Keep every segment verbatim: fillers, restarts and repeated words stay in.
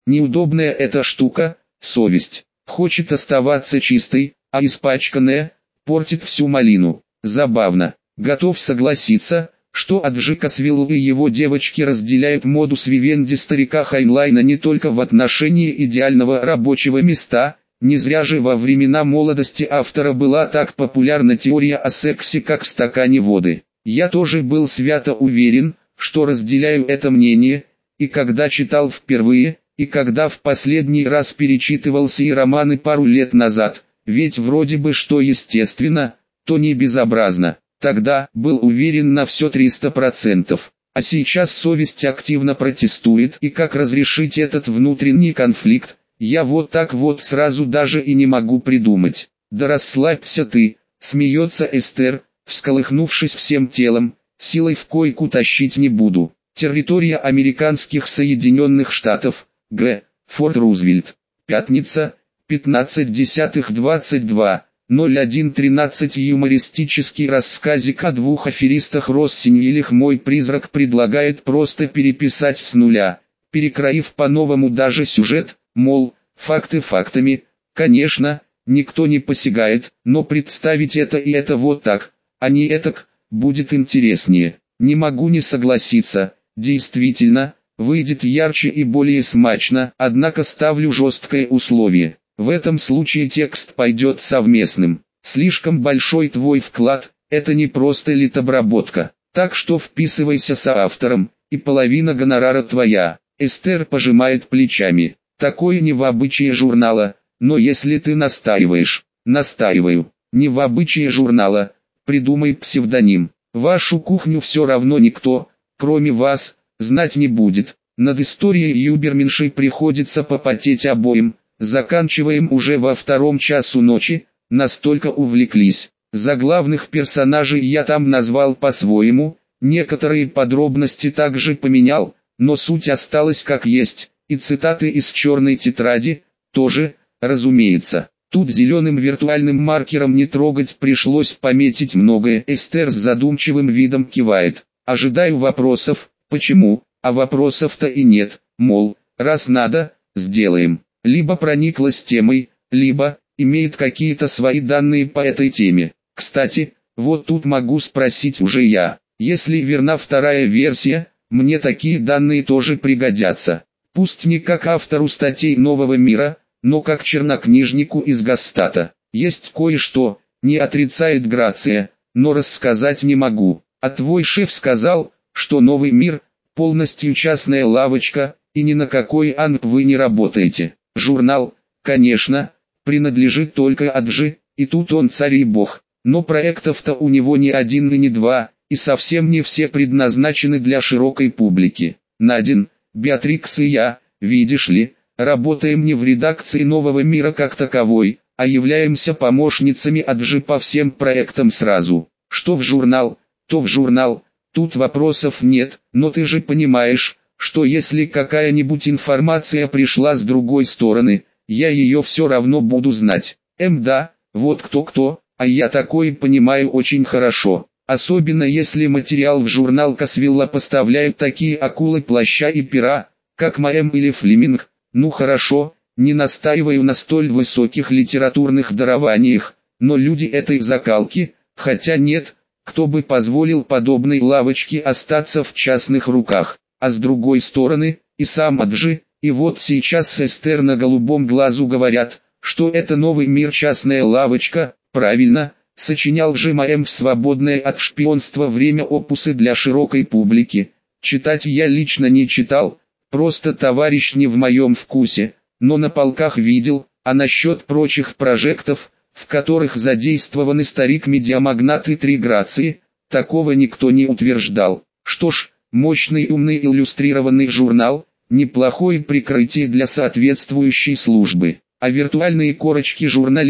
Неудобная эта штука, совесть. Хочет оставаться чистой, а испачканная, портит всю малину. Забавно. Готов согласиться, что Аджи Касвиллу и его девочки разделяют модус вивенди старика Хайнлайна не только в отношении идеального рабочего места. Не зря же во времена молодости автора была так популярна теория о сексе как в стакане воды. Я тоже был свято уверен, что разделяю это мнение, и когда читал впервые, и когда в последний раз перечитывал сии романы пару лет назад, ведь вроде бы что естественно, то не безобразно. Тогда был уверен на все триста процентов. А сейчас совесть активно протестует, и как разрешить этот внутренний конфликт, я вот так вот сразу даже и не могу придумать. Да расслабься ты, смеется Эстер, всколыхнувшись всем телом, силой в койку тащить не буду. Территория американских Соединенных Штатов, Г. Форт Рузвельт. Пятница, пятнадцать десятых двадцать два. ноль один тринадцать. Юмористический рассказик о двух аферистах Россиньелях. Мой призрак предлагает просто переписать с нуля, перекроив по-новому даже сюжет, мол, факты фактами. Конечно, никто не посягает, но представить это и это вот так, а не этак, будет интереснее. Не могу не согласиться, действительно, выйдет ярче и более смачно, однако ставлю жесткое условие. В этом случае текст пойдет совместным. Слишком большой твой вклад, это не просто литобработка. Так что вписывайся соавтором, и половина гонорара твоя. Эстер пожимает плечами. Такое не в обычае журнала, но если ты настаиваешь, настаиваю. Не в обычае журнала, придумай псевдоним. Вашу кухню все равно никто, кроме вас, знать не будет. Над историей Юберменшей приходится попотеть обоим. Заканчиваем уже во втором часу ночи, настолько увлеклись. Заглавных персонажей я там назвал по-своему, некоторые подробности также поменял, но суть осталась как есть, и цитаты из черной тетради, тоже, разумеется. Тут зеленым виртуальным маркером не трогать пришлось пометить многое. Эстер с задумчивым видом кивает. Ожидаю вопросов, почему, а вопросов-то и нет, мол, раз надо, сделаем. Либо прониклась темой, либо имеет какие-то свои данные по этой теме. Кстати, вот тут могу спросить уже я. Если верна вторая версия, мне такие данные тоже пригодятся. Пусть не как автору статей «Нового мира», но как чернокнижнику из Гастата. Есть кое-что, не отрицает Грация, но рассказать не могу. А твой шеф сказал, что «Новый мир» полностью частная лавочка, и ни на какой АНП вы не работаете. Журнал, конечно, принадлежит только Аджи, и тут он царь и бог. Но проектов-то у него не один и не два, и совсем не все предназначены для широкой публики. Надин, Беатрикс и я, видишь ли, работаем не в редакции «Нового мира» как таковой, а являемся помощницами Аджи по всем проектам сразу. Что в журнал, то в журнал, тут вопросов нет, но ты же понимаешь, что если какая-нибудь информация пришла с другой стороны, я ее все равно буду знать. Эм да, вот кто-кто, а я такое понимаю очень хорошо. Особенно если материал в журнал Касвилла поставляют такие акулы плаща и пера, как Маэм или Флеминг. Ну хорошо, не настаиваю на столь высоких литературных дарованиях, но люди этой закалки, хотя нет, кто бы позволил подобной лавочке остаться в частных руках. А с другой стороны, и сам Аджи, и вот сейчас с Эстер на голубом глазу говорят, что это «Новый мир» частная лавочка, правильно, сочинял же Маэм в свободное от шпионства время опусы для широкой публики. Читать я лично не читал, просто товарищ не в моем вкусе, но на полках видел, а насчет прочих прожектов, в которых задействованы старик-медиамагнат и три Грации, такого никто не утверждал. Что ж, мощный умный иллюстрированный журнал, неплохое прикрытие для соответствующей службы. А виртуальные корочки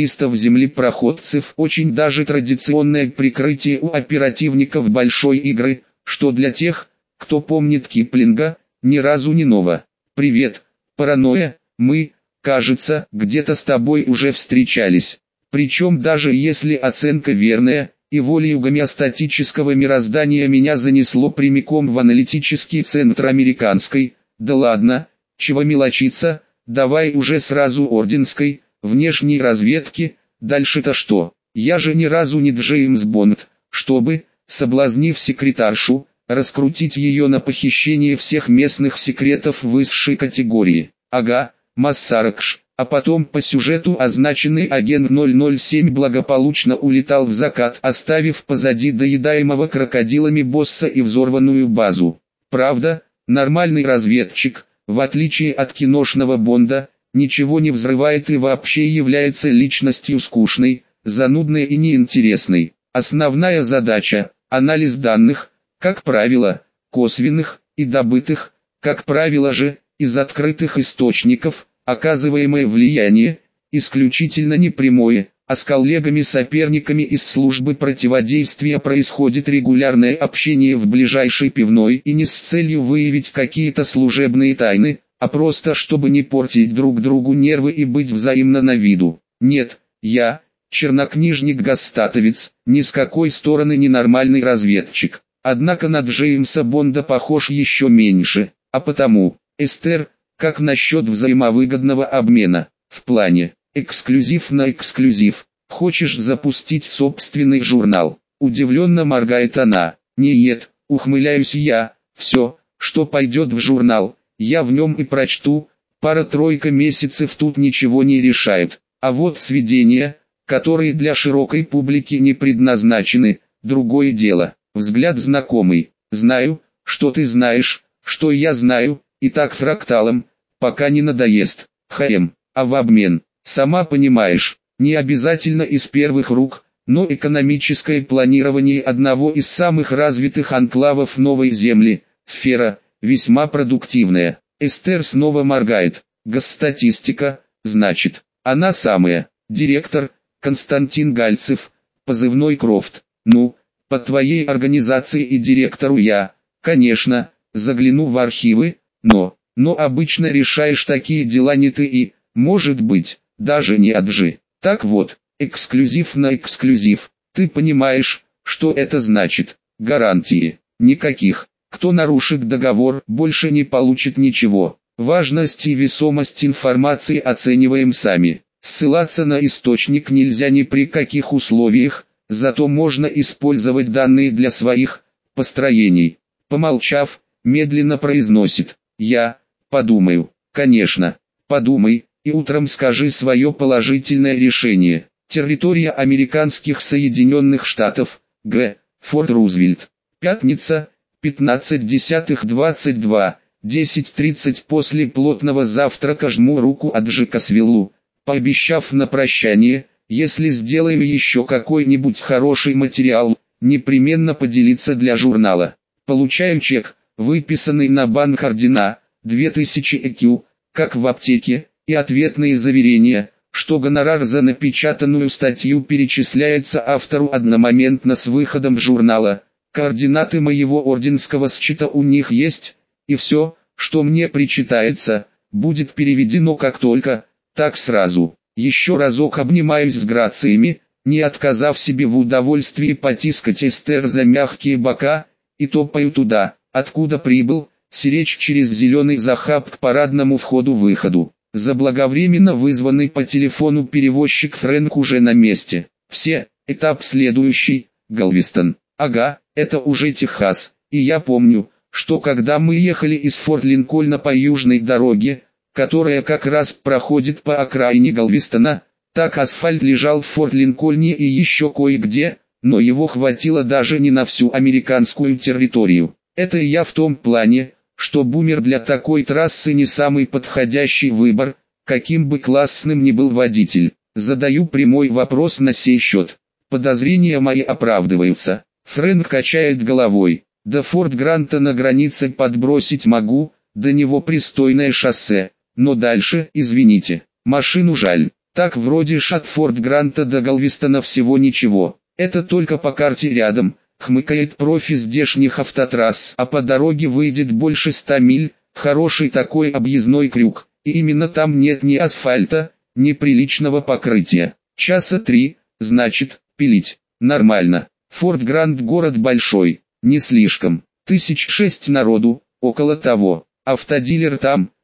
журналистов-землепроходцев очень даже традиционное прикрытие у оперативников большой игры, что для тех, кто помнит Киплинга, ни разу не ново. Привет, паранойя, мы, кажется, где-то с тобой уже встречались. Причем даже если оценка верная, и волею гомеостатического мироздания меня занесло прямиком в аналитический центр американской, да ладно, Чего мелочиться, давай уже сразу орденской, внешней разведки, дальше-то что? Я же ни разу не Джеймс Бонд, чтобы, соблазнив секретаршу, раскрутить ее на похищение всех местных секретов высшей категории. Ага, Массаракш, а потом по сюжету означенный агент ноль ноль семь благополучно улетал в закат, оставив позади доедаемого крокодилами босса и взорванную базу. Правда, нормальный разведчик, в отличие от киношного Бонда, ничего не взрывает и вообще является личностью скучной, занудной и неинтересной. Основная задача – анализ данных, как правило, косвенных и добытых, как правило же, из открытых источников, оказываемое влияние, исключительно непрямое, а с коллегами-соперниками из службы противодействия происходит регулярное общение в ближайшей пивной и не с целью выявить какие-то служебные тайны, а просто чтобы не портить друг другу нервы и быть взаимно на виду. Нет, я, чернокнижник-гастатовец, ни с какой стороны не нормальный разведчик, однако на Джеймса Бонда похож еще меньше, а потому, Эстер, как насчет взаимовыгодного обмена, в плане, эксклюзив на эксклюзив, хочешь запустить собственный журнал? Удивленно моргает она. Нет, ухмыляюсь я, все, что пойдет в журнал, я в нем и прочту, пара-тройка месяцев тут ничего не решает, а вот сведения, которые для широкой публики не предназначены, другое дело. Взгляд знакомый, знаю, что ты знаешь, что я знаю, и так фракталом, пока не надоест. Хм, а в обмен, сама понимаешь, не обязательно из первых рук, но экономическое планирование одного из самых развитых анклавов Новой Земли, сфера, весьма продуктивная. Эстер снова моргает. Госстатистика, значит, она самая. Директор, Константин Гальцев, позывной Крофт. Ну, по твоей организации и директору я, конечно, загляну в архивы, но, но обычно решаешь такие дела не ты и, может быть, даже не Аджи. Так вот, эксклюзив на эксклюзив, ты понимаешь, что это значит? Гарантии, никаких. Кто нарушит договор, больше не получит ничего. Важность и весомость информации оцениваем сами. Ссылаться на источник нельзя ни при каких условиях, зато можно использовать данные для своих построений. Помолчав, медленно произносит: я подумаю. Конечно, подумай, и утром скажи свое положительное решение. Территория американских Соединенных Штатов, Г. Форт Рузвельт. Пятница, пятнадцать десятых двадцать два, десять тридцать. После плотного завтрака жму руку Аджи Касвиллу, пообещав на прощание, если сделаю еще какой-нибудь хороший материал, непременно поделиться для журнала. Получаю чек, выписанный на банк ордена, две тысячи и кью, как в аптеке, и ответные заверения, что гонорар за напечатанную статью перечисляется автору одномоментно с выходом журнала. Координаты моего орденского счета у них есть, и все, что мне причитается, будет переведено как только, так сразу. Еще разок обнимаюсь с грациями, не отказав себе в удовольствии потискать Эстер за мягкие бока, и топаю туда, откуда прибыл, сиречь через зеленый захаб к парадному входу-выходу. Заблаговременно вызванный по телефону перевозчик Фрэнк уже на месте. Все, этап следующий, Галвестон. Ага, это уже Техас, и я помню, что когда мы ехали из Форт Линкольна по южной дороге, которая как раз проходит по окраине Галвестона, так асфальт лежал в Форт Линкольне и еще кое-где, но его хватило даже не на всю американскую территорию. Это я в том плане, что бумер для такой трассы не самый подходящий выбор, каким бы классным ни был водитель. Задаю прямой вопрос на сей счет. Подозрения мои оправдываются. Фрэнк качает головой. До Форт Гранта на границе подбросить могу, до него пристойное шоссе, но дальше, извините, машину жаль. Так вроде ж от Форт Гранта до Галвестона всего ничего. Это только по карте рядом. Хмыкает профи здешних автотрасс, а по дороге выйдет больше ста миль, хороший такой объездной крюк, и именно там нет ни асфальта, ни приличного покрытия. Часа три, значит, пилить, нормально. Форт Грант город большой, не слишком, тысяч шесть народу, около того, автодилер там,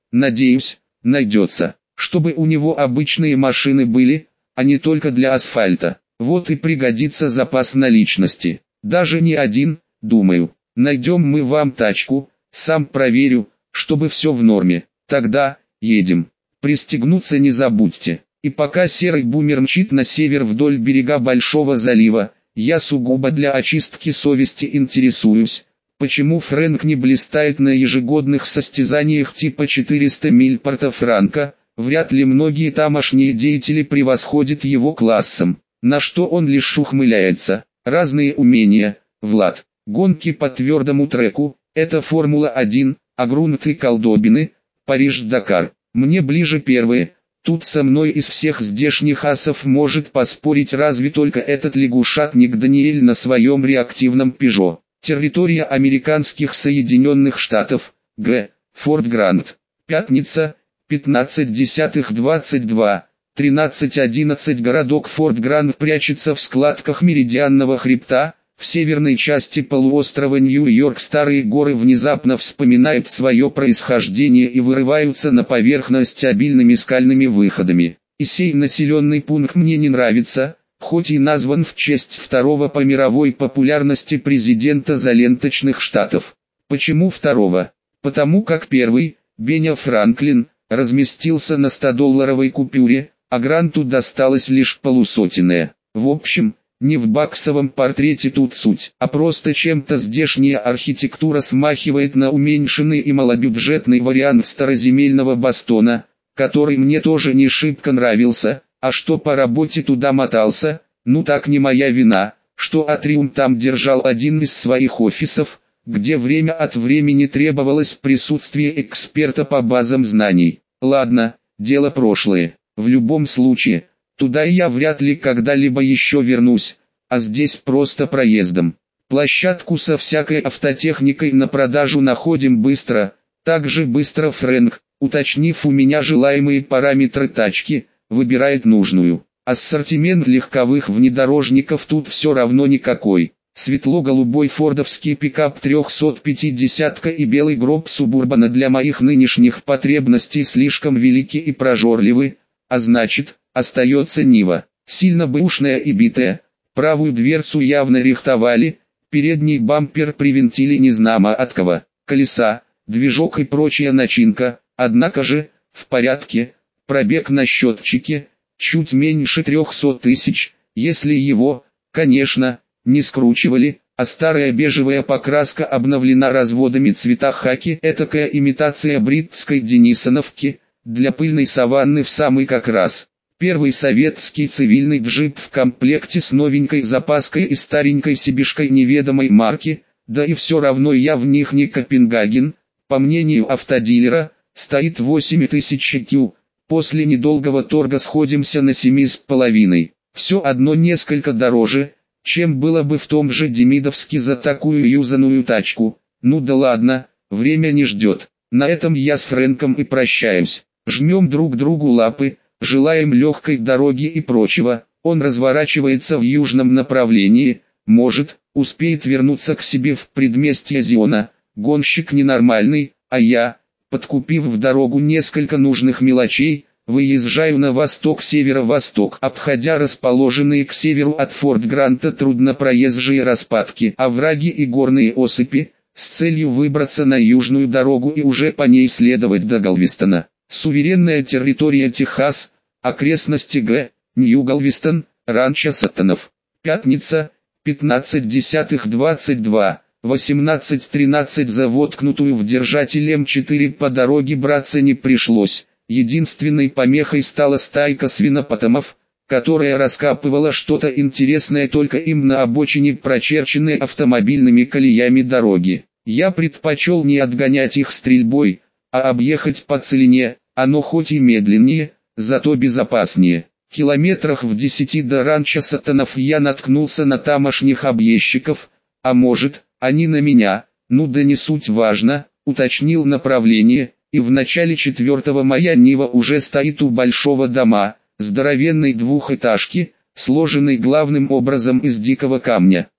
надеюсь, найдется, чтобы у него обычные машины были, а не только для асфальта. Вот и пригодится запас наличности. Даже не один, думаю. Найдем мы вам тачку, сам проверю, чтобы все в норме. Тогда, едем. Пристегнуться не забудьте. И пока серый бумер мчит на север вдоль берега Большого залива, я сугубо для очистки совести интересуюсь, почему Фрэнк не блистает на ежегодных состязаниях типа четыреста миль Порто-Франко. Вряд ли многие тамошние деятели превосходят его классом, на что он лишь ухмыляется. Разные умения, Влад. Гонки по твердому треку, это Формула один, а грунты колдобины, Париж-Дакар. Мне ближе первые, тут со мной из всех здешних асов может поспорить разве только этот лягушатник Даниэль на своем реактивном Пежо. Территория американских Соединенных Штатов, Г. Форт Грант. Пятница, пятнадцать десятых двадцать два, тринадцать одиннадцать. Городок Форт Грант прячется в складках Меридианного хребта. В северной части полуострова Нью-Йорк старые горы внезапно вспоминают свое происхождение и вырываются на поверхность обильными скальными выходами. И сей населенный пункт мне не нравится, хоть и назван в честь второго по мировой популярности президента заленточных штатов. Почему второго? Потому как первый, Беня Франклин, разместился на стодолларовой купюре, а Гранту досталось лишь полусотенная. В общем, не в баксовом портрете тут суть, а просто чем-то здешняя архитектура смахивает на уменьшенный и малобюджетный вариант староземельного Бостона, который мне тоже не шибко нравился, а что по работе туда мотался, ну так не моя вина, что Атриум там держал один из своих офисов, где время от времени требовалось присутствие эксперта по базам знаний. Ладно, дело прошлое, в любом случае. Туда я вряд ли когда-либо еще вернусь, а здесь просто проездом. Площадку со всякой автотехникой на продажу находим быстро, так же быстро Фрэнк, уточнив у меня желаемые параметры тачки, выбирает нужную. Ассортимент легковых внедорожников тут все равно никакой. Светло-голубой фордовский пикап триста пятьдесят и белый гроб субурбана для моих нынешних потребностей слишком велики и прожорливы, а значит, остается Нива, сильно бэушная и битая, правую дверцу явно рихтовали, передний бампер привинтили незнамо от кого, колеса, движок и прочая начинка, однако же, в порядке, пробег на счетчике, чуть меньше трехсот тысяч, если его, конечно, не скручивали, а старая бежевая покраска обновлена разводами цвета хаки, этакая имитация бритской денисоновки, для пыльной саванны в самый как раз. Первый советский цивильный джип в комплекте с новенькой запаской и старенькой сибишкой неведомой марки, да и все равно я в них не Копенгаген, по мнению автодилера, стоит восемь тысяч кью, после недолгого торга сходимся на семь с половиной, все одно несколько дороже, чем было бы в том же Демидовске за такую юзаную тачку. Ну да ладно, время не ждет, на этом я с Фрэнком и прощаюсь, жмем друг другу лапы, желаем легкой дороги и прочего. Он разворачивается в южном направлении, может, успеет вернуться к себе в предместье Зиона. Гонщик ненормальный, а я, подкупив в дорогу несколько нужных мелочей, выезжаю на восток-северо-восток, обходя расположенные к северу от Форт Гранта труднопроезжие распадки, овраги и горные осыпи, с целью выбраться на южную дорогу и уже по ней следовать до Галвестона. Суверенная территория Техас, окрестности Г. Нью-Галвестон, ранчо Саттонов. Пятница, пятнадцать десятых двадцать два, восемнадцать тринадцать. За воткнутую в держатель эм четыре по дороге браться не пришлось. Единственной помехой стала стайка свинопотамов, которая раскапывала что-то интересное только им на обочине прочерченной автомобильными колеями дороги. Я предпочел не отгонять их стрельбой, а объехать по целине, оно хоть и медленнее, зато безопаснее. Километрах в десяти до ранчо Саттонов я наткнулся на тамошних объездчиков, а может, они на меня, ну да не суть важно, уточнил направление, и в начале четвертого моя Нива уже стоит у большого дома, здоровенной двухэтажки, сложенной главным образом из дикого камня.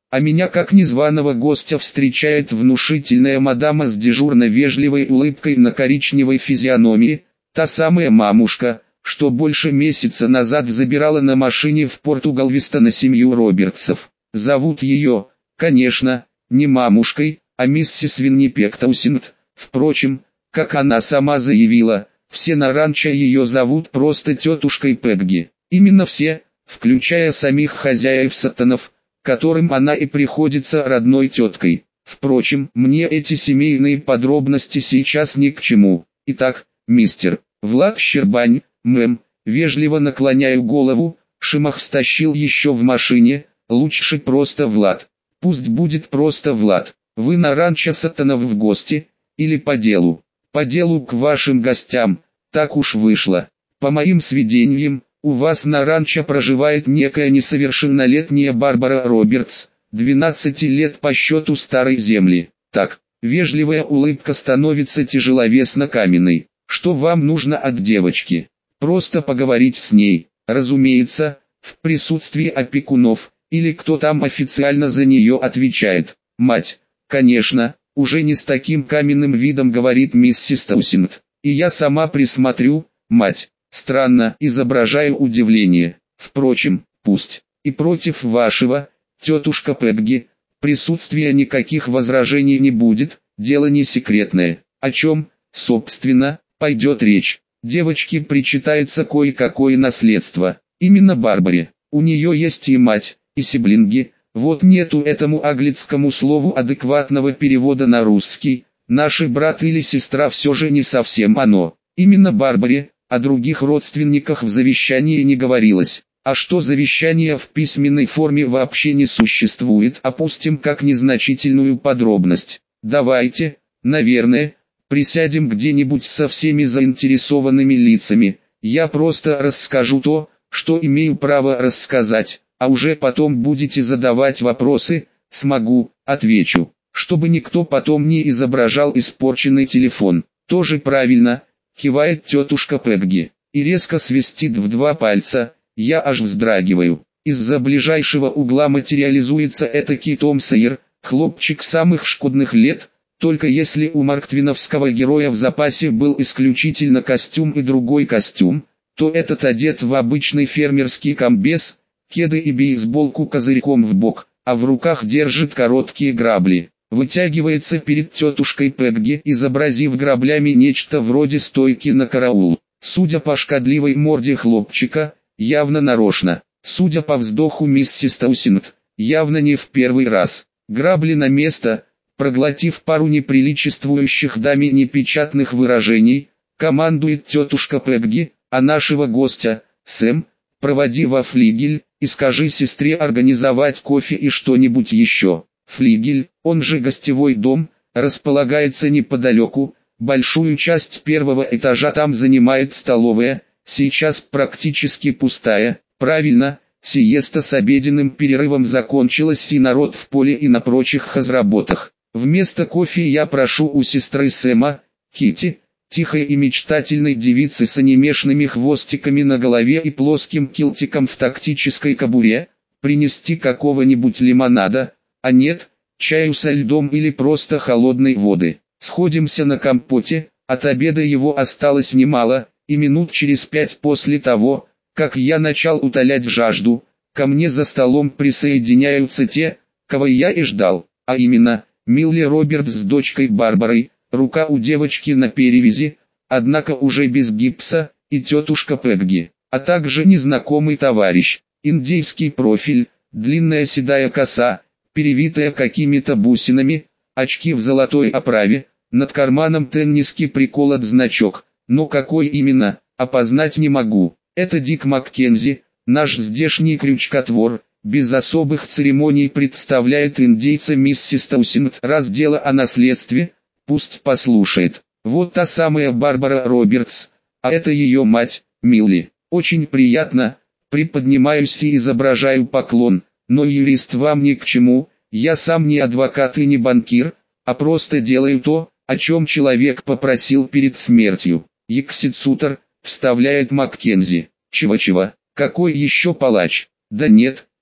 А меня как незваного гостя встречает внушительная мадама с дежурно-вежливой улыбкой на коричневой физиономии, та самая мамушка, что больше месяца назад забирала на машине в порту Галвестона семью Робертсов. Зовут ее, конечно, не мамушкой, а миссис Виннипег Таусинд. Впрочем, как она сама заявила, все на ранчо ее зовут просто тетушкой Пегги. Именно все, включая самих хозяев Саттонов, которым она и приходится родной теткой. Впрочем, мне эти семейные подробности сейчас ни к чему. Итак, мистер Влад Щербань, мэм, вежливо наклоняю голову, Шимах стащил еще в машине, лучше просто Влад. Пусть будет просто Влад. Вы на ранчо Саттонов в гости, или по делу? По делу к вашим гостям, так уж вышло. По моим сведениям, у вас на ранчо проживает некая несовершеннолетняя Барбара Робертс, двенадцати лет по счету старой земли. Так, вежливая улыбка становится тяжеловесно каменной. Что вам нужно от девочки? Просто поговорить с ней, разумеется, в присутствии опекунов, или кто там официально за нее отвечает. Мать, конечно, уже не с таким каменным видом говорит миссис Таусинд. И я сама присмотрю, мать. Странно, изображаю удивление. Впрочем, пусть. И против вашего, тетушка Пегги, присутствия никаких возражений не будет, дело не секретное. О чем, собственно, пойдет речь? Девочке причитается кое-какое наследство. Именно Барбаре. У нее есть и мать, и сиблинги. Вот нету этому английскому слову адекватного перевода на русский. Наши брат или сестра все же не совсем оно. Именно Барбаре. О других родственниках в завещании не говорилось. А что завещание в письменной форме вообще не существует, опустим как незначительную подробность. Давайте, наверное, присядем где-нибудь со всеми заинтересованными лицами. Я просто расскажу то, что имею право рассказать, а уже потом будете задавать вопросы, смогу, отвечу. Чтобы никто потом не изображал испорченный телефон. Тоже правильно. Кивает тетушка Пегги, и резко свистит в два пальца, я аж вздрагиваю. Из-за ближайшего угла материализуется этакий Том Сойер, хлопчик самых шкодных лет, только если у марктвиновского героя в запасе был исключительно костюм и другой костюм, то этот одет в обычный фермерский комбез, кеды и бейсболку козырьком в бок, а в руках держит короткие грабли. Вытягивается перед тетушкой Пегги, изобразив граблями нечто вроде стойки на караул. Судя по шкодливой морде хлопчика, явно нарочно. Судя по вздоху миссис Таусинд, явно не в первый раз. Грабли на место, проглотив пару неприличествующих даме непечатных выражений, командует тетушка Пегги, а нашего гостя, Сэм, проводи во флигель, и скажи сестре организовать кофе и что-нибудь еще. Флигель, он же гостевой дом, располагается неподалеку, большую часть первого этажа там занимает столовая, сейчас практически пустая, правильно, сиеста с обеденным перерывом закончилась и народ в поле и на прочих хозработах. Вместо кофе я прошу у сестры Сэма, Кити, тихой и мечтательной девицы с онемешными хвостиками на голове и плоским килтиком в тактической кобуре, принести какого-нибудь лимонада, а нет, чаю со льдом или просто холодной воды. Сходимся на компоте, от обеда его осталось немало, и минут через пять после того, как я начал утолять жажду, ко мне за столом присоединяются те, кого я и ждал, а именно, Милли Робертс с дочкой Барбарой, рука у девочки на перевязи, однако уже без гипса, и тетушка Пегги, а также незнакомый товарищ, индейский профиль, длинная седая коса, перевитая какими-то бусинами, очки в золотой оправе, над карманом тенниски приколот значок, но какой именно, опознать не могу. Это Дик Маккензи, наш здешний крючкотвор, без особых церемоний представляет индейца миссис Таусинд. Раз дело о наследстве, пусть послушает. Вот та самая Барбара Робертс, а это ее мать, Милли. Очень приятно, приподнимаюсь и изображаю поклон. Но юрист вам ни к чему, я сам не адвокат и не банкир, а просто делаю то, о чем человек попросил перед смертью. Ексицутор, вставляет Маккензи. Чего-чего, какой еще палач? Да нет,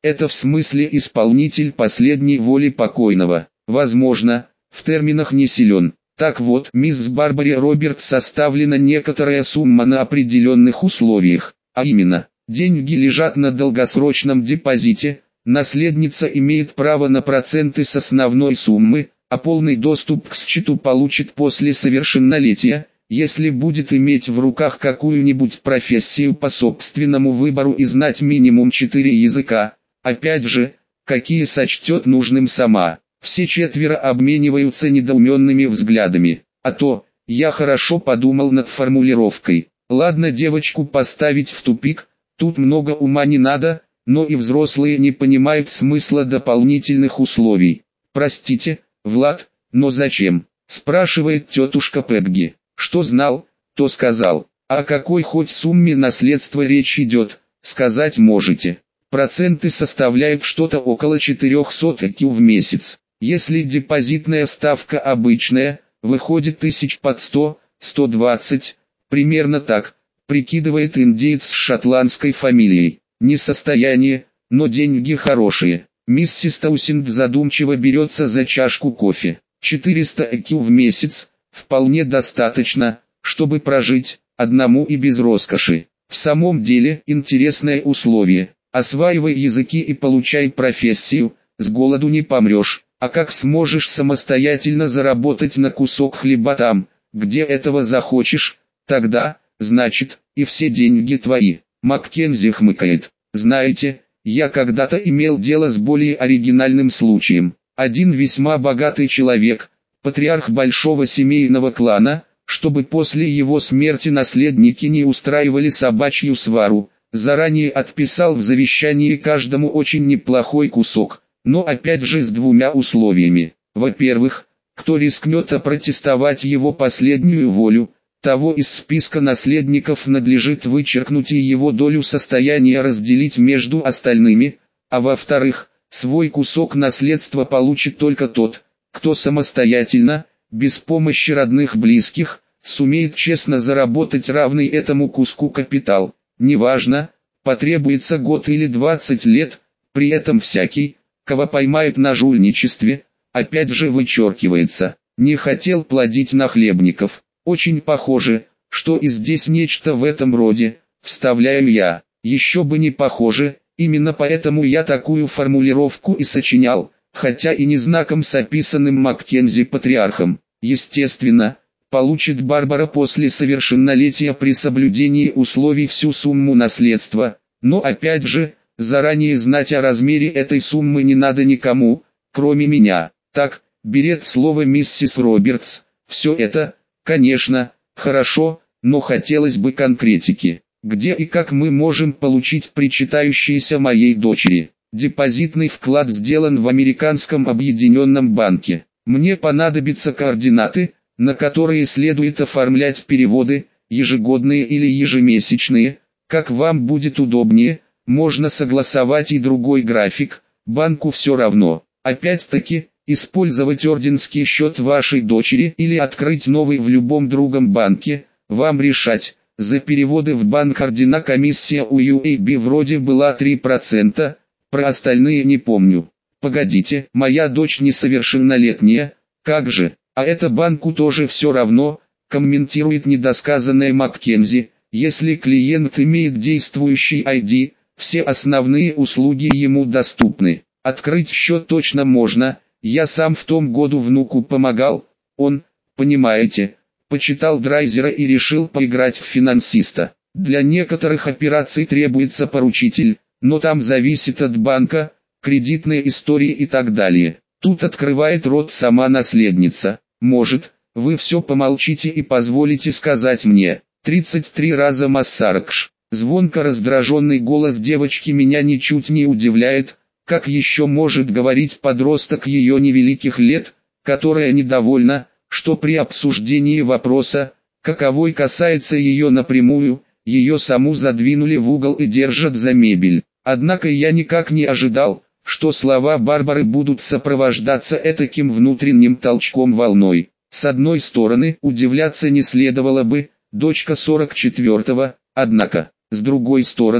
это в смысле исполнитель последней воли покойного. Возможно, в терминах не силен. Так вот, мисс Барбаре Робертс составлена некоторая сумма на определенных условиях, а именно, деньги лежат на долгосрочном депозите, наследница имеет право на проценты с основной суммы, а полный доступ к счету получит после совершеннолетия, если будет иметь в руках какую-нибудь профессию по собственному выбору и знать минимум четыре языка, опять же, какие сочтет нужным сама. Все четверо обмениваются недоуменными взглядами. А то, я хорошо подумал над формулировкой. Ладно, девочку поставить в тупик, тут много ума не надо, но и взрослые не понимают смысла дополнительных условий. Простите, Влад, но зачем? Спрашивает тетушка Пегги. Что знал, то сказал. О какой хоть сумме наследства речь идет, сказать можете. Проценты составляют что-то около четырехсот ЭКЮ в месяц. Если депозитная ставка обычная, выходит тысяч под сто, сто двадцать, примерно так, прикидывает индеец с шотландской фамилией. Не состояние, но деньги хорошие. Миссис Таусинд задумчиво берется за чашку кофе. четыреста ЭКЮ в месяц, вполне достаточно, чтобы прожить, одному и без роскоши. В самом деле, интересное условие. Осваивай языки и получай профессию, с голоду не помрешь. А как сможешь самостоятельно заработать на кусок хлеба там, где этого захочешь, тогда, значит, и все деньги твои. Маккензи хмыкает. Знаете, я когда-то имел дело с более оригинальным случаем. Один весьма богатый человек, патриарх большого семейного клана, чтобы после его смерти наследники не устраивали собачью свару, заранее отписал в завещании каждому очень неплохой кусок. Но опять же с двумя условиями. Во-первых, кто рискнет опротестовать его последнюю волю, того из списка наследников надлежит вычеркнуть и его долю состояния разделить между остальными, а во-вторых, свой кусок наследства получит только тот, кто самостоятельно, без помощи родных близких, сумеет честно заработать равный этому куску капитал. Неважно, потребуется год или двадцать лет, при этом всякий, кого поймают на жульничестве, опять же вычеркивается. Не хотел плодить нахлебников. Очень похоже, что и здесь нечто в этом роде, вставляю я. Еще бы не похоже, именно поэтому я такую формулировку и сочинял, хотя и не знаком с описанным Маккензи патриархом. Естественно, получит Барбара после совершеннолетия при соблюдении условий всю сумму наследства, но опять же, заранее знать о размере этой суммы не надо никому, кроме меня. Так, берет слово миссис Робертс. Все это, конечно, хорошо, но хотелось бы конкретики. Где и как мы можем получить причитающиеся моей дочери? Депозитный вклад сделан в американском объединенном банке. Мне понадобятся координаты, на которые следует оформлять переводы, ежегодные или ежемесячные, как вам будет удобнее. Можно согласовать и другой график, банку все равно. Опять-таки, использовать орденский счет вашей дочери или открыть новый в любом другом банке, вам решать. За переводы в банк ордена комиссия у ю эй би вроде была три процента, про остальные не помню. Погодите, моя дочь несовершеннолетняя, как же, а это банку тоже все равно, комментирует недосказанное Маккензи, если клиент имеет действующий ай ди, все основные услуги ему доступны. Открыть счет точно можно, я сам в том году внуку помогал, он, понимаете, почитал Драйзера и решил поиграть в финансиста. Для некоторых операций требуется поручитель, но там зависит от банка, кредитной истории и так далее. Тут открывает рот сама наследница. Может, вы все помолчите и позволите сказать мне. тридцать три раза Массаркш. Звонко раздраженный голос девочки меня ничуть не удивляет, как еще может говорить подросток ее невеликих лет, которая недовольна, что при обсуждении вопроса, каковой касается ее напрямую, ее саму задвинули в угол и держат за мебель. Однако я никак не ожидал, что слова Барбары будут сопровождаться этаким внутренним толчком волной. С одной стороны, удивляться не следовало бы, дочка сорок четвёртого, однако, с другой стороны,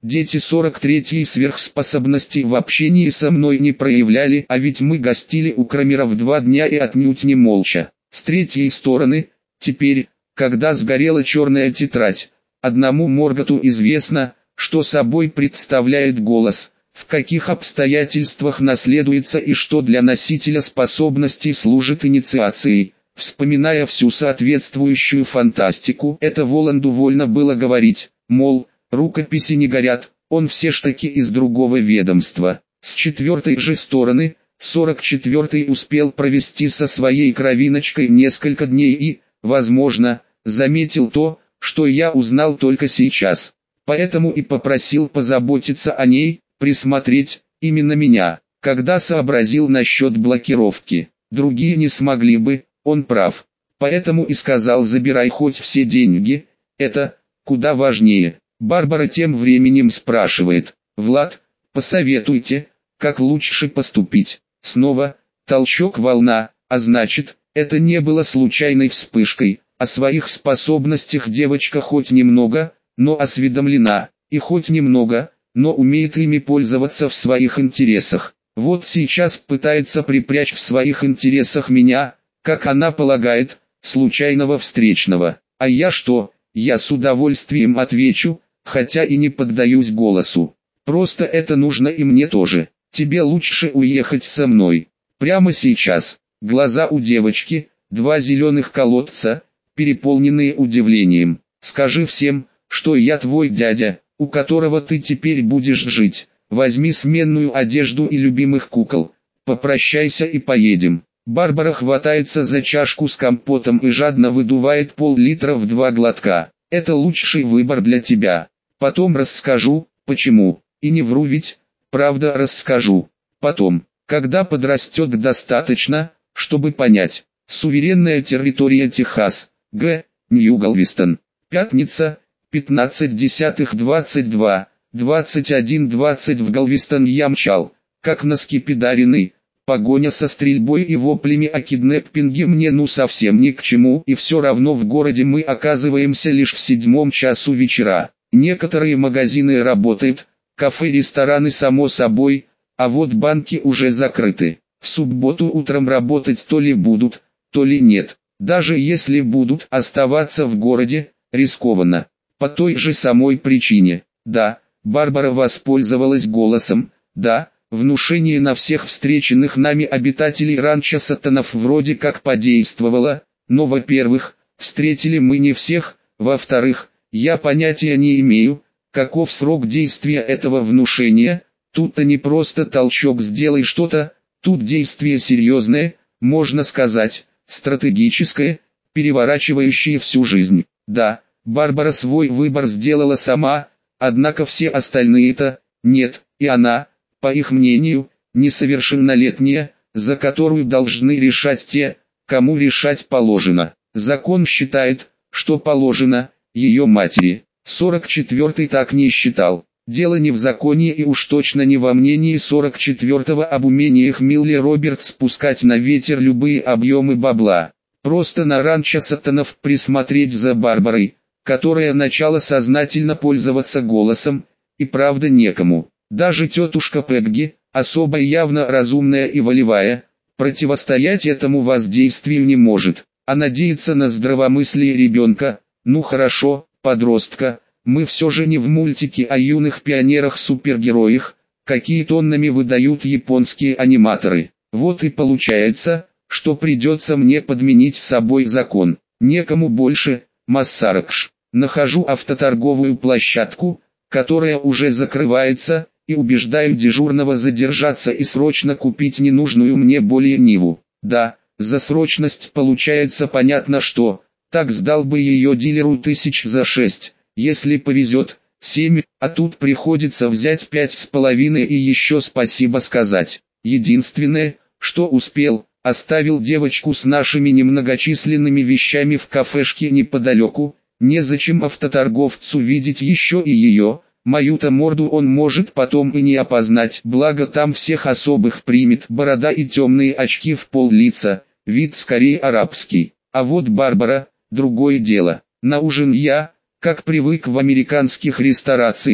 Дети сорок третьей сверхспособностей в общении со мной не проявляли, а ведь мы гостили у Крамеров два дня и отнюдь не молча. С третьей стороны, теперь, когда сгорела черная тетрадь, одному Морготу известно, что собой представляет голос, в каких обстоятельствах наследуется и что для носителя способностей служит инициацией. Вспоминая всю соответствующую фантастику, это Воланду вольно было говорить, мол, рукописи не горят, он все ж таки из другого ведомства. С четвертой же стороны, сорок четвертый успел провести со своей кровиночкой несколько дней и, возможно, заметил то, что я узнал только сейчас. Поэтому и попросил позаботиться о ней, присмотреть, именно меня, когда сообразил насчет блокировки. Другие не смогли бы, он прав. Поэтому и сказал: забирай хоть все деньги, это куда важнее. Барбара тем временем спрашивает: Влад, посоветуйте, как лучше поступить. Снова толчок, волна, а значит, это не было случайной вспышкой. О своих способностях девочка хоть немного, но осведомлена, и хоть немного, но умеет ими пользоваться в своих интересах. Вот сейчас пытается припрячь в своих интересах меня, как она полагает, случайного встречного. А я что? Я с удовольствием отвечу, хотя и не поддаюсь голосу. Просто это нужно и мне тоже. Тебе лучше уехать со мной. Прямо сейчас. Глаза у девочки, два зеленых колодца, переполненные удивлением. Скажи всем, что я твой дядя, у которого ты теперь будешь жить. Возьми сменную одежду и любимых кукол. Попрощайся и поедем. Барбара хватается за чашку с компотом и жадно выдувает пол-литра в два глотка. Это лучший выбор для тебя. Потом расскажу, почему. И не вру ведь, правда расскажу. Потом, когда подрастет достаточно, чтобы понять. Суверенная территория Техас, Г. Нью-Галвестон. Пятница, пятнадцать десятых двадцать два, двадцать один двадцать. В Галвестон я мчал, как на скипидаренный. Погоня со стрельбой и воплями о киднеппинге мне ну совсем ни к чему, и все равно в городе мы оказываемся лишь в седьмом часу вечера. Некоторые магазины работают, кафе и рестораны само собой, а вот банки уже закрыты. В субботу утром работать то ли будут, то ли нет. Даже если будут, оставаться в городе рискованно. По той же самой причине. Да, Барбара воспользовалась голосом, да, внушение на всех встреченных нами обитателей ранчо Сатанов вроде как подействовало, но, во-первых, встретили мы не всех, во-вторых, я понятия не имею, каков срок действия этого внушения. Тут-то не просто толчок «сделай что-то», тут действие серьезное, можно сказать, стратегическое, переворачивающее всю жизнь. Да, Барбара свой выбор сделала сама, однако все остальные-то, нет, и она, по их мнению, несовершеннолетняя, за которую должны решать те, кому решать положено. Закон считает, что положено, ее матери. сорок четвертый так не считал. Дело не в законе и уж точно не во мнении сорок четвертого об умениях Милли Робертс спускать на ветер любые объемы бабла. Просто на ранчо Сатанов присмотреть за Барбарой, которая начала сознательно пользоваться голосом, и правда некому. Даже тетушка Пегги, особо явно разумная и волевая, противостоять этому воздействию не может. А надеяться на здравомыслие ребенка, ну хорошо, подростка, мы все же не в мультике о юных пионерах-супергероях, какие тоннами выдают японские аниматоры. Вот и получается, что придется мне подменить собой закон. Некому больше, Массаракш. Нахожу автоторговую площадку, которая уже закрывается, и убеждаю дежурного задержаться и срочно купить ненужную мне более Ниву. Да, за срочность получается понятно что, так сдал бы ее дилеру тысяч за шесть. Если повезет, семь, а тут приходится взять пять с половиной и еще спасибо сказать. Единственное, что успел, оставил девочку с нашими немногочисленными вещами в кафешке неподалеку, незачем автоторговцу видеть еще и ее, мою-то морду он может потом и не опознать, благо там всех особых примет, борода и темные очки в пол лица, вид скорее арабский. А вот Барбара, другое дело. На ужин я, как привык в американских ресторациях,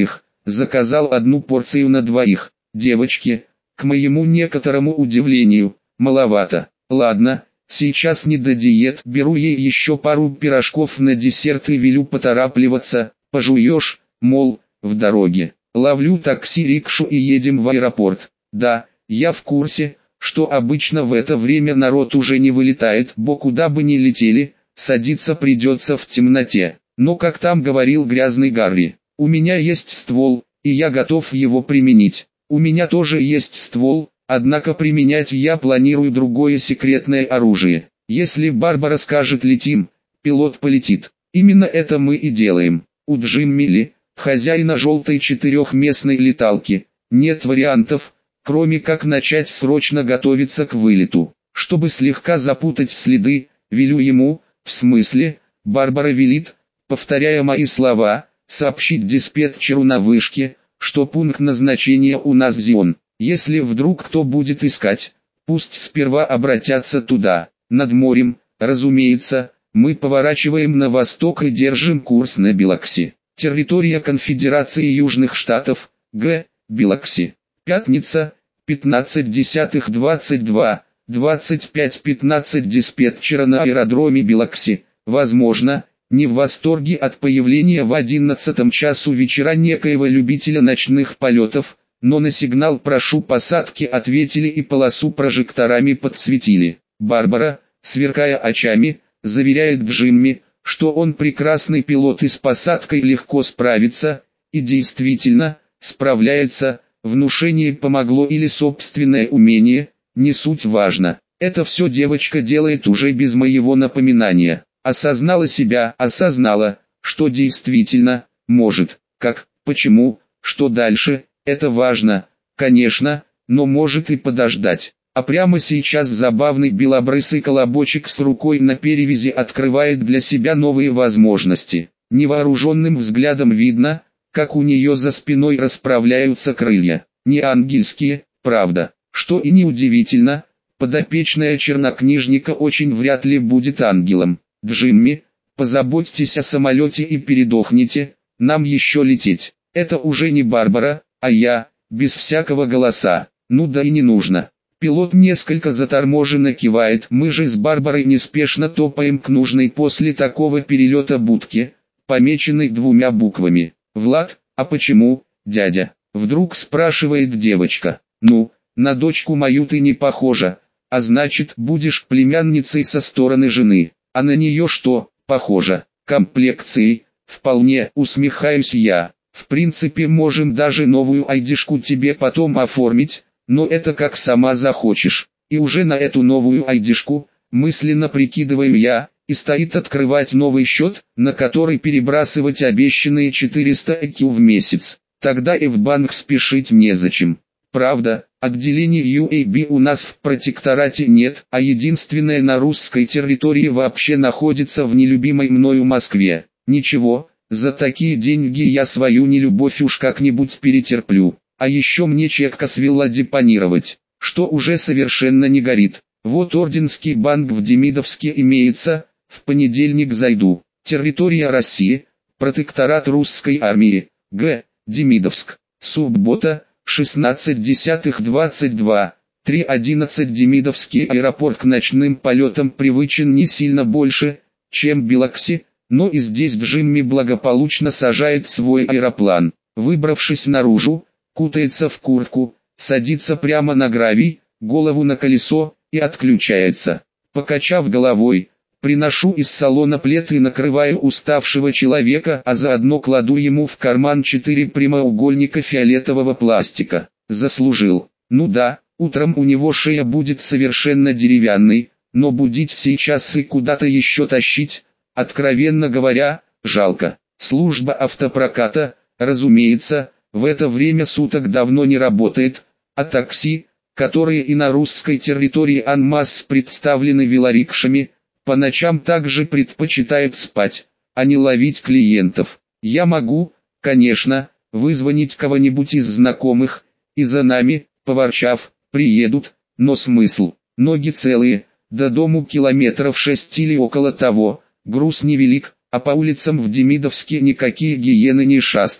заказал одну порцию на двоих. Девочки, к моему некоторому удивлению, маловато. Ладно, сейчас не до диет, беру ей еще пару пирожков на десерт и велю поторапливаться, пожуешь, мол, в дороге. Ловлю такси-рикшу и едем в аэропорт. Да, я в курсе, что обычно в это время народ уже не вылетает, бо куда бы ни летели, садиться придется в темноте. Но как там говорил грязный Гарри, у меня есть ствол, и я готов его применить. У меня тоже есть ствол, однако применять я планирую другое секретное оружие. Если Барбара скажет летим, пилот полетит. Именно это мы и делаем. У Джимми, хозяина желтой четырехместной леталки, нет вариантов, кроме как начать срочно готовиться к вылету. Чтобы слегка запутать следы, велю ему, в смысле, Барбара велит, повторяя мои слова, сообщить диспетчеру на вышке, что пункт назначения у нас Зион. Если вдруг кто будет искать, пусть сперва обратятся туда. Над морем, разумеется, мы поворачиваем на восток и держим курс на Билокси. Территория Конфедерации Южных Штатов, Г. Билокси. Пятница, пятнадцать десятых двадцать два, двадцать пять пятнадцать диспетчера на аэродроме Билокси, возможно, не в восторге от появления в одиннадцатом часу вечера некоего любителя ночных полетов, но на сигнал «прошу посадки» ответили и полосу прожекторами подсветили. Барбара, сверкая очами, заверяет Джимми, что он прекрасный пилот и с посадкой легко справится, и действительно, справляется. Внушение помогло или собственное умение, не суть важно. Это все девочка делает уже без моего напоминания. Осознала себя, осознала, что действительно, может. Как, почему, что дальше, это важно, конечно, но может и подождать. А прямо сейчас забавный белобрысый колобочек с рукой на перевязи открывает для себя новые возможности. Невооруженным взглядом видно, как у нее за спиной расправляются крылья. Не ангельские, правда, что и неудивительно, подопечная чернокнижника очень вряд ли будет ангелом. Джимми, позаботьтесь о самолете и передохните, нам еще лететь. Это уже не Барбара, а я, без всякого голоса. Ну да и не нужно. Пилот несколько заторможенно кивает, мы же с Барбарой неспешно топаем к нужной после такого перелета будке, помеченной двумя буквами. «Влад, а почему, дядя?» — вдруг спрашивает девочка. «Ну, на дочку мою ты не похожа, а значит будешь племянницей со стороны жены. А на нее что, похоже? Комплекцией?» «Вполне», — усмехаюсь я. «В принципе можем даже новую айдишку тебе потом оформить, но это как сама захочешь». И уже на эту новую айдишку, мысленно прикидываю я, и стоит открывать новый счет, на который перебрасывать обещанные четыреста ай кью в месяц. Тогда и в банк спешить незачем. Правда, отделений ю эй би у нас в протекторате нет, а единственное на русской территории вообще находится в нелюбимой мною Москве. Ничего, за такие деньги я свою нелюбовь уж как-нибудь перетерплю. А еще мне чекка свела депонировать, что уже совершенно не горит. Вот Орденский банк в Демидовске имеется, в понедельник зайду. Территория России, протекторат русской армии, Г. Демидовск. Суббота, шестнадцать десятых двадцать два, три одиннадцать Демидовский аэропорт к ночным полетам привычен не сильно больше, чем Билокси, но и здесь Джимми благополучно сажает свой аэроплан. Выбравшись наружу, кутается в куртку, садится прямо на гравий, голову на колесо, и отключается. Покачав головой, приношу из салона плед и накрываю уставшего человека, а заодно кладу ему в карман четыре прямоугольника фиолетового пластика. Заслужил. Ну да, утром у него шея будет совершенно деревянной, но будить сейчас и куда-то еще тащить, откровенно говоря, жалко. Служба автопроката, разумеется, в это время суток давно не работает, а такси, которые и на русской территории анмасс представлены велорикшами, по ночам также предпочитают спать, а не ловить клиентов. Я могу, конечно, вызвонить кого-нибудь из знакомых, и за нами, поворчав, приедут, но смысл, ноги целые, до дому километров шесть или около того, груз невелик, а по улицам в Демидовске никакие гиены не шастают.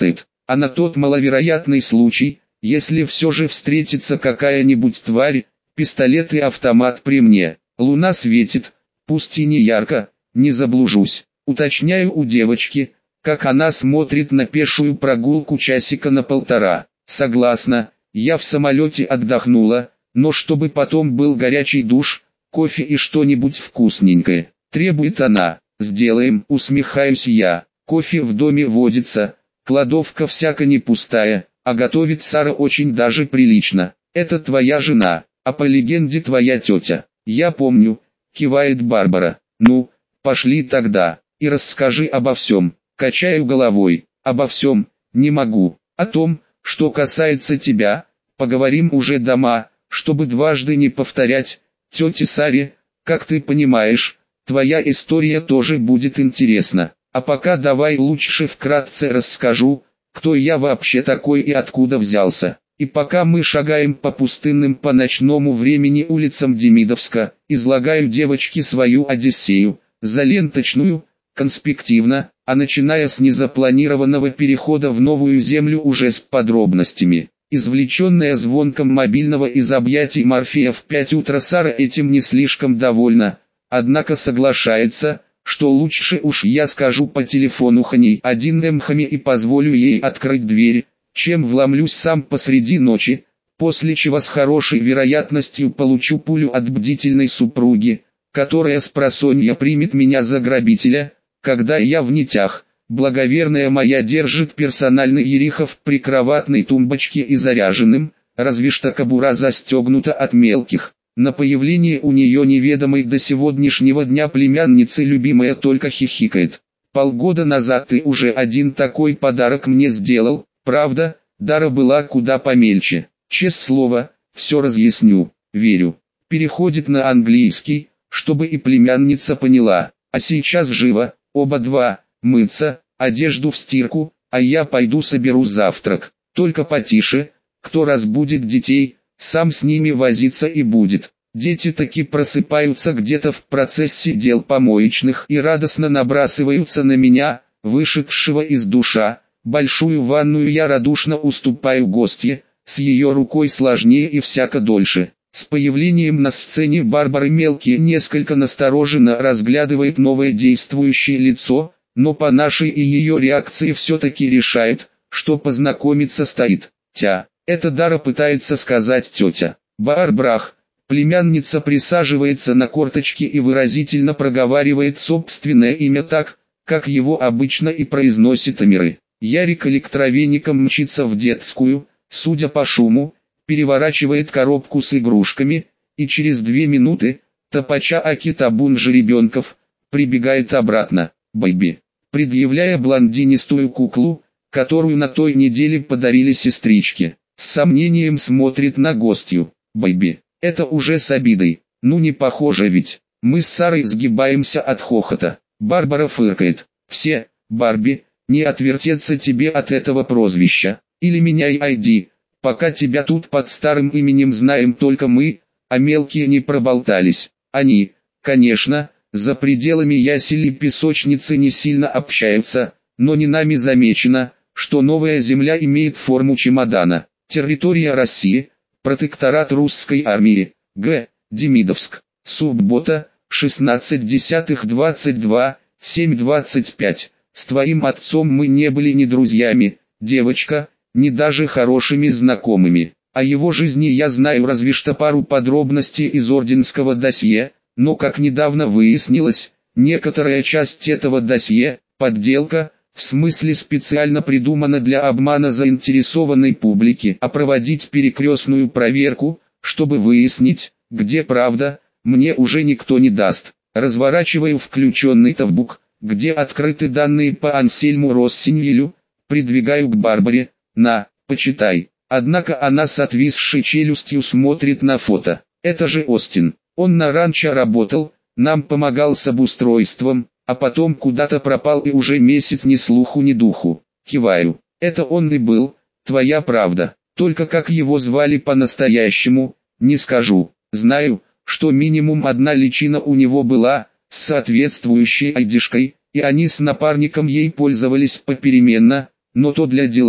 а на тот маловероятный случай, если все же встретится какая-нибудь тварь, пистолет и автомат при мне. Луна светит, пусть и не ярко, не заблужусь. Уточняю у девочки, как она смотрит на пешую прогулку часика на полтора. Согласна, я в самолете отдохнула, но чтобы потом был горячий душ, кофе и что-нибудь вкусненькое. Требует она. Сделаем, усмехаюсь я. Кофе в доме водится, кладовка всяко не пустая, а готовит Сара очень даже прилично. Это твоя жена, а по легенде твоя тетя. Я помню, кивает Барбара. Ну, пошли тогда, и расскажи обо всем. Качаю головой. Обо всем, не могу. О том, что касается тебя, поговорим уже дома, чтобы дважды не повторять. Тете Саре, как ты понимаешь, твоя история тоже будет интересна. А пока давай лучше вкратце расскажу, кто я вообще такой и откуда взялся. И пока мы шагаем по пустынным по ночному времени улицам Демидовска, излагаю девочке свою одиссею, заленточную, конспективно, а начиная с незапланированного перехода в новую землю уже с подробностями. Извлеченная звонком мобильного из объятий Морфея в пять утра Сара этим не слишком довольна, однако соглашается, что лучше уж я скажу по телефону Хани один эмхами и позволю ей открыть дверь, чем вломлюсь сам посреди ночи, после чего с хорошей вероятностью получу пулю от бдительной супруги, которая спросонья примет меня за грабителя, когда я в нитях. Благоверная моя держит персональный ериха в прикроватной тумбочке и заряженным, разве что кобура застегнута от мелких. На появление у нее неведомой до сегодняшнего дня племянницы любимая только хихикает. Полгода назад ты уже один такой подарок мне сделал, правда, Дара была куда помельче. Честное слово, все разъясню, верю. Переходит на английский, чтобы и племянница поняла. А сейчас живо, оба два, мыться, одежду в стирку, а я пойду соберу завтрак. Только потише, кто разбудит детей, сам с ними возиться и будет. Дети таки просыпаются где-то в процессе дел помоечных и радостно набрасываются на меня, вышедшего из душа. Большую ванную я радушно уступаю гостье, с ее рукой сложнее и всяко дольше. С появлением на сцене Барбары мелкие несколько настороженно разглядывает новое действующее лицо, но по нашей и ее реакции все-таки решают, что познакомиться стоит. Тя, это Дара пытается сказать тетя. Барбрах, племянница присаживается на корточки и выразительно проговаривает собственное имя так, как его обычно и произносит Амиры. Ярик электровеником мчится в детскую, судя по шуму, переворачивает коробку с игрушками, и через две минуты, топача аки табун жеребенков, прибегает обратно. Бэйби, предъявляя блондинистую куклу, которую на той неделе подарили сестричке, с сомнением смотрит на гостью. Бэйби, это уже с обидой, ну не похоже ведь. Мы с Сарой сгибаемся от хохота. Барбара фыркает. Все, Барби, не отвертеться тебе от этого прозвища, или меняй ай ди, пока тебя тут под старым именем знаем только мы, а мелкие не проболтались. Они, конечно, за пределами ясели песочницы не сильно общаются, но не нами замечено, что новая земля имеет форму чемодана. Территория России, протекторат русской армии, Г. Демидовск, суббота, шестнадцать десятых двадцать два, семь двадцать пять. С твоим отцом мы не были ни друзьями, девочка, ни даже хорошими знакомыми. О его жизни я знаю разве что пару подробностей из орденского досье, но как недавно выяснилось, некоторая часть этого досье – подделка, в смысле специально придумана для обмана заинтересованной публики, а проводить перекрестную проверку, чтобы выяснить, где правда, мне уже никто не даст. Разворачиваю включенный тавбук, где открыты данные по Ансельму Россиньелю, придвигаю к Барбаре, на, почитай. Однако она с отвисшей челюстью смотрит на фото. Это же Остин. Он на ранчо работал, нам помогал с обустройством, а потом куда-то пропал и уже месяц ни слуху ни духу. Киваю. Это он и был, твоя правда. Только как его звали по-настоящему, не скажу. Знаю, что минимум одна личина у него была, с соответствующей айдишкой, и они с напарником ей пользовались попеременно, но то для дела.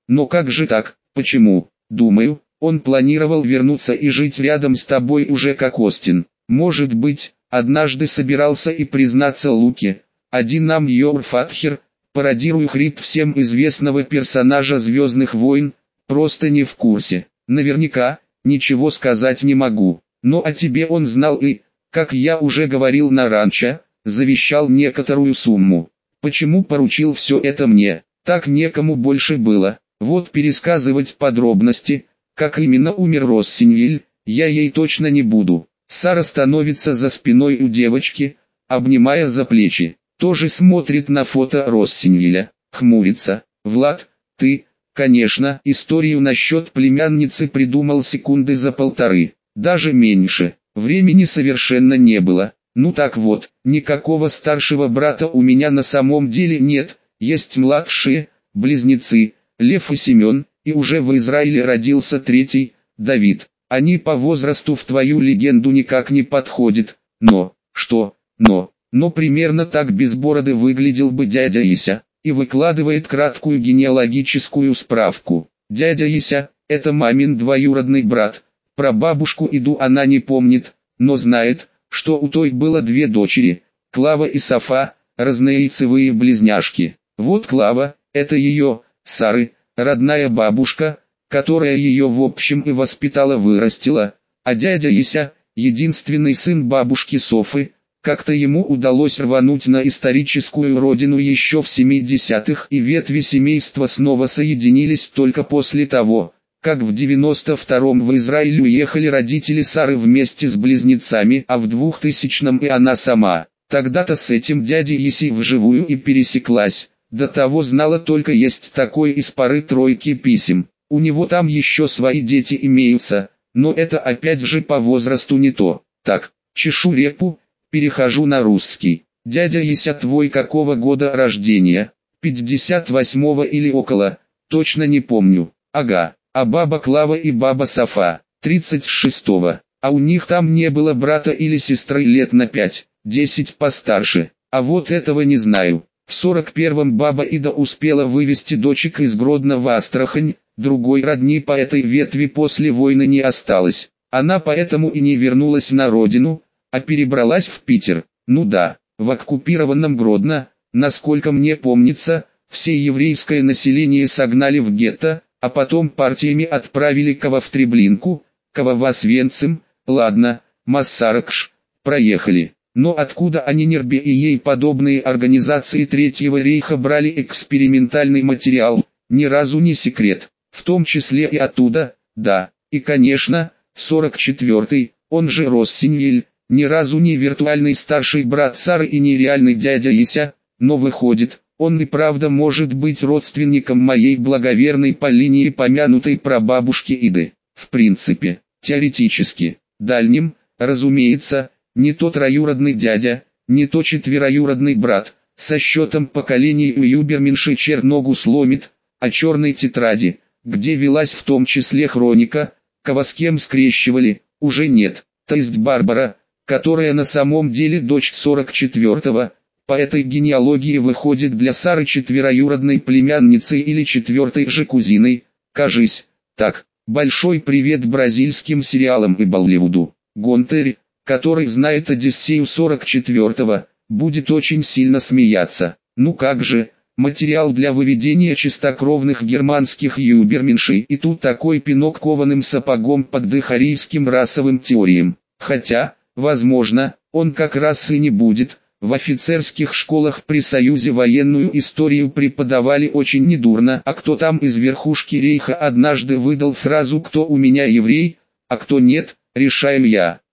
Но как же так, почему? Думаю, он планировал вернуться и жить рядом с тобой уже как Остин. Может быть, однажды собирался и признаться Луке. Один нам Йорфатхер, пародирую хрип всем известного персонажа «Звездных войн», просто не в курсе. Наверняка, ничего сказать не могу. Но о тебе он знал и, как я уже говорил на ранчо, завещал некоторую сумму. Почему поручил все это мне? Так некому больше было. Вот пересказывать подробности, как именно умер Россиньель, я ей точно не буду. Сара становится за спиной у девочки, обнимая за плечи. Тоже смотрит на фото Россиньеля, хмурится. Влад, ты, конечно, историю насчет племянницы придумал секунды за полторы, даже меньше. Времени совершенно не было. Ну так вот, никакого старшего брата у меня на самом деле нет, есть младшие, близнецы, Лев и Семен, и уже в Израиле родился третий, Давид. Они по возрасту в твою легенду никак не подходят, но, что, но, но примерно так без бороды выглядел бы дядя Ися, и выкладывает краткую генеалогическую справку. Дядя Ися, это мамин двоюродный брат, про бабушку Иду она не помнит, но знает, что у той было две дочери, Клава и Софа, разнояйцевые близняшки. Вот Клава, это ее, Сары, родная бабушка, которая ее в общем и воспитала-вырастила, а дядя Ися, единственный сын бабушки Софы, как-то ему удалось рвануть на историческую родину еще в семидесятых, и ветви семейства снова соединились только после того, как в девяносто втором в Израиль уехали родители Сары вместе с близнецами, а в двухтысячном и она сама. Тогда-то с этим дядей Иси вживую и пересеклась, до того знала только есть такой из пары тройки писем. У него там еще свои дети имеются, но это опять же по возрасту не то. Так, чешу репу, перехожу на русский. Дядя Ися твой какого года рождения? пятьдесят восьмого или около, точно не помню. Ага, а баба Клава и баба Софа, тридцать шестого. А у них там не было брата или сестры лет на пять, десять постарше. А вот этого не знаю. В сорок первом баба Ида успела вывести дочек из Гродно в Астрахань, другой родни по этой ветви после войны не осталось. Она поэтому и не вернулась на родину, а перебралась в Питер. Ну да, в оккупированном Гродно, насколько мне помнится, все еврейское население согнали в гетто, а потом партиями отправили кого в Треблинку, кого в Освенцим, ладно, Массаракш, проехали. Но откуда они Нербе и ей подобные организации Третьего рейха брали экспериментальный материал, ни разу не секрет. В том числе и оттуда, да, и конечно, сорок четвёртый, он же Россиньель, ни разу не виртуальный старший брат Сары и не реальный дядя Ися, но выходит, он и правда может быть родственником моей благоверной по линии помянутой прабабушки Иды. В принципе, теоретически, дальним, разумеется, не тот троюродный дядя, не то четвероюродный брат, со счетом поколений у Юберменши черногу сломит, а черной тетради, где велась в том числе хроника, кого с кем скрещивали, уже нет, то есть Барбара, которая на самом деле дочь сорок четвёртого, по этой генеалогии выходит для Сары четвероюродной племянницей или четвертой же кузиной, кажись, так, большой привет бразильским сериалам и Болливуду. Гонтери, который знает Одиссею сорок четвёртого, будет очень сильно смеяться. Ну как же, материал для выведения чистокровных германских юберменшей, и тут такой пинок кованым сапогом под дыхарийским расовым теориям. Хотя, возможно, он как раз и не будет. В офицерских школах при Союзе военную историю преподавали очень недурно, а кто там из верхушки рейха однажды выдал фразу «кто у меня еврей, а кто нет, решаю я».